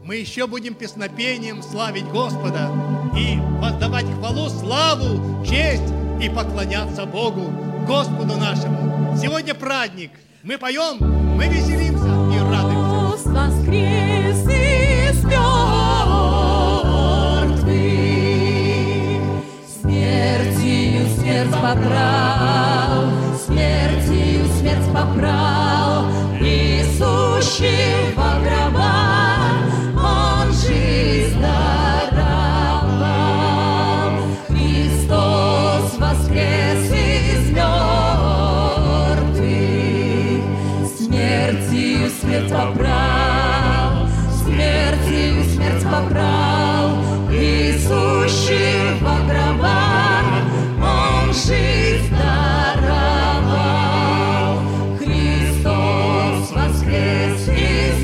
мы еще будем песнопением славить Господа и воздавать хвалу, славу, честь и поклоняться Богу, Господу нашему. Сегодня праздник. Мы поем, мы веселимся и радуемся. Воскрес из мертвых, смертью смерть побрал, смертью смерть побрал, и сущий во гробах он жизнь даровал. Христос воскрес из мертвых, смертью смерть побрал, смертью смерть побрал, и сущий во гробах он жизнь даровал. Христос воскрес из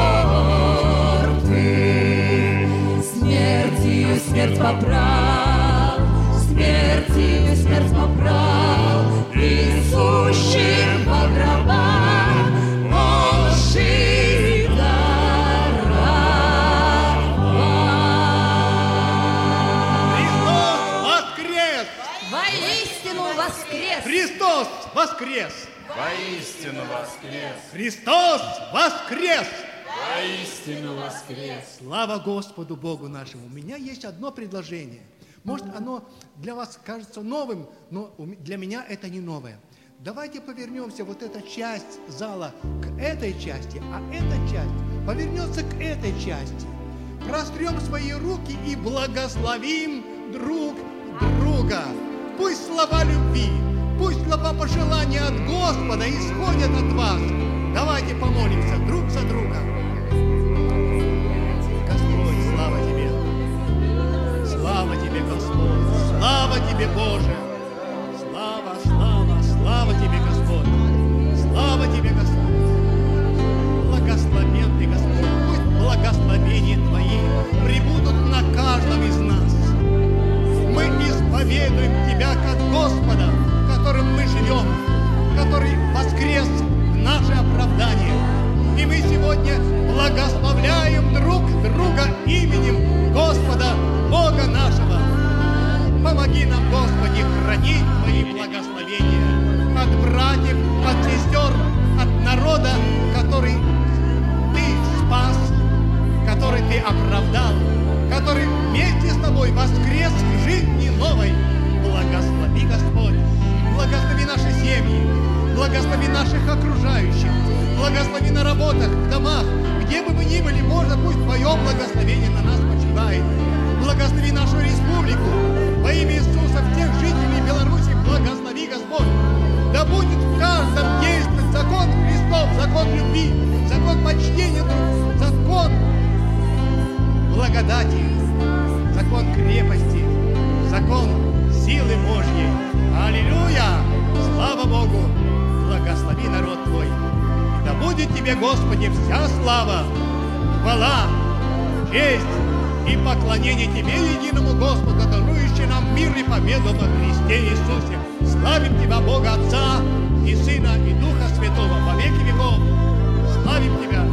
мертвых, смертью смерть побрал, смертью смерть побрал, и сущий во гробах он жизнь Христос воскрес! Воистину воскрес! Христос воскрес! Воистину воскрес! Слава Господу Богу нашему! У меня есть одно предложение. Может, оно для вас кажется новым, но для меня это не новое. Давайте повернемся, вот эта часть зала, к этой части, а эта часть повернется к этой части. Прострем свои руки и благословим друг друга. Пусть слова любви, пусть слова пожелания от Господа исходят от вас. Давайте помолимся друг за друга. Господь, слава Тебе! Слава Тебе, Господь! Слава Тебе, Боже! Слава, слава, слава Тебе, Господь! Слава Тебе, Господь! Благословен Ты, Господь! Пусть благословения Твои прибудут на каждом из нас. Мы исповедуем Тебя как Господа, которым мы живем, который воскрес в наше оправдание. И мы сегодня благословляем друг друга именем Господа, Бога нашего. Помоги нам, Господи, хранить Твои благословения от братьев, от сестер, от народа, который Ты спас, который Ты оправдал, который вместе с Тобой воскрес в жизни новой. Благослови, Господь, благослови наши семьи, благослови наших окружающих, благослови на работах, в домах, где бы мы ни были, можно, пусть Твое благословение на нас почивает. Благослови нашу республику, во имя Иисуса, всех жителей Беларуси, благослови, Господь. Да будет в каждом действовать закон Христов, закон любви, закон почтения, закон благодати, закон крепости, закон силы Божьей. Аллилуйя! Слава Богу! Благослови народ Твой. И да будет Тебе, Господи, вся слава, хвала, честь и поклонение Тебе, единому Господу, дарующий нам мир и победу во Христе Иисусе. Славим Тебя, Бога Отца и Сына и Духа Святого во веки веков. Славим Тебя!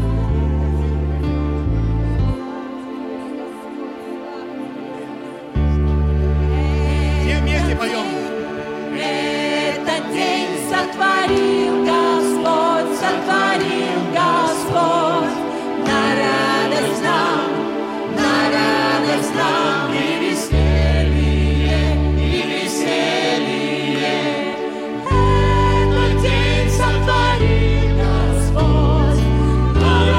Поем. Этот день сотворил Господь, сотворил Господь. На радость нам и веселье, и веселье. Этот день сотворил Господь, на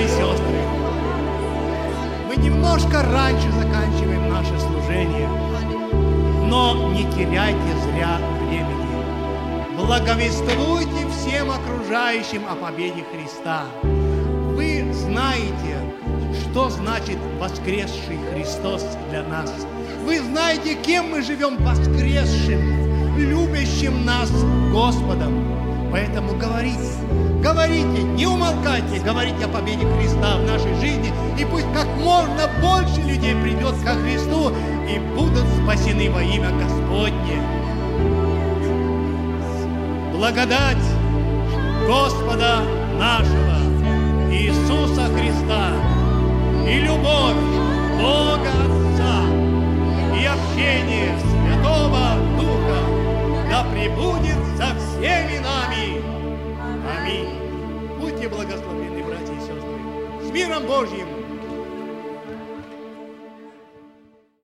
сестры, мы немножко раньше заканчиваем наше служение, но не теряйте зря времени. Благовествуйте всем окружающим о победе Христа. Вы знаете, что значит воскресший Христос для нас. Вы знаете, кем мы живем: воскресшим, любящим нас Господом. Поэтому говорите, не умолкайте, говорите о победе Христа в нашей жизни, и пусть как можно больше людей придет ко Христу и будут спасены во имя Господне. Благодать Господа нашего Иисуса Христа и любовь Бога Отца и общение Святого Духа да пребудет со всеми нами. Аминь. Будьте благословенны, братья и сестры. С миром Божьим!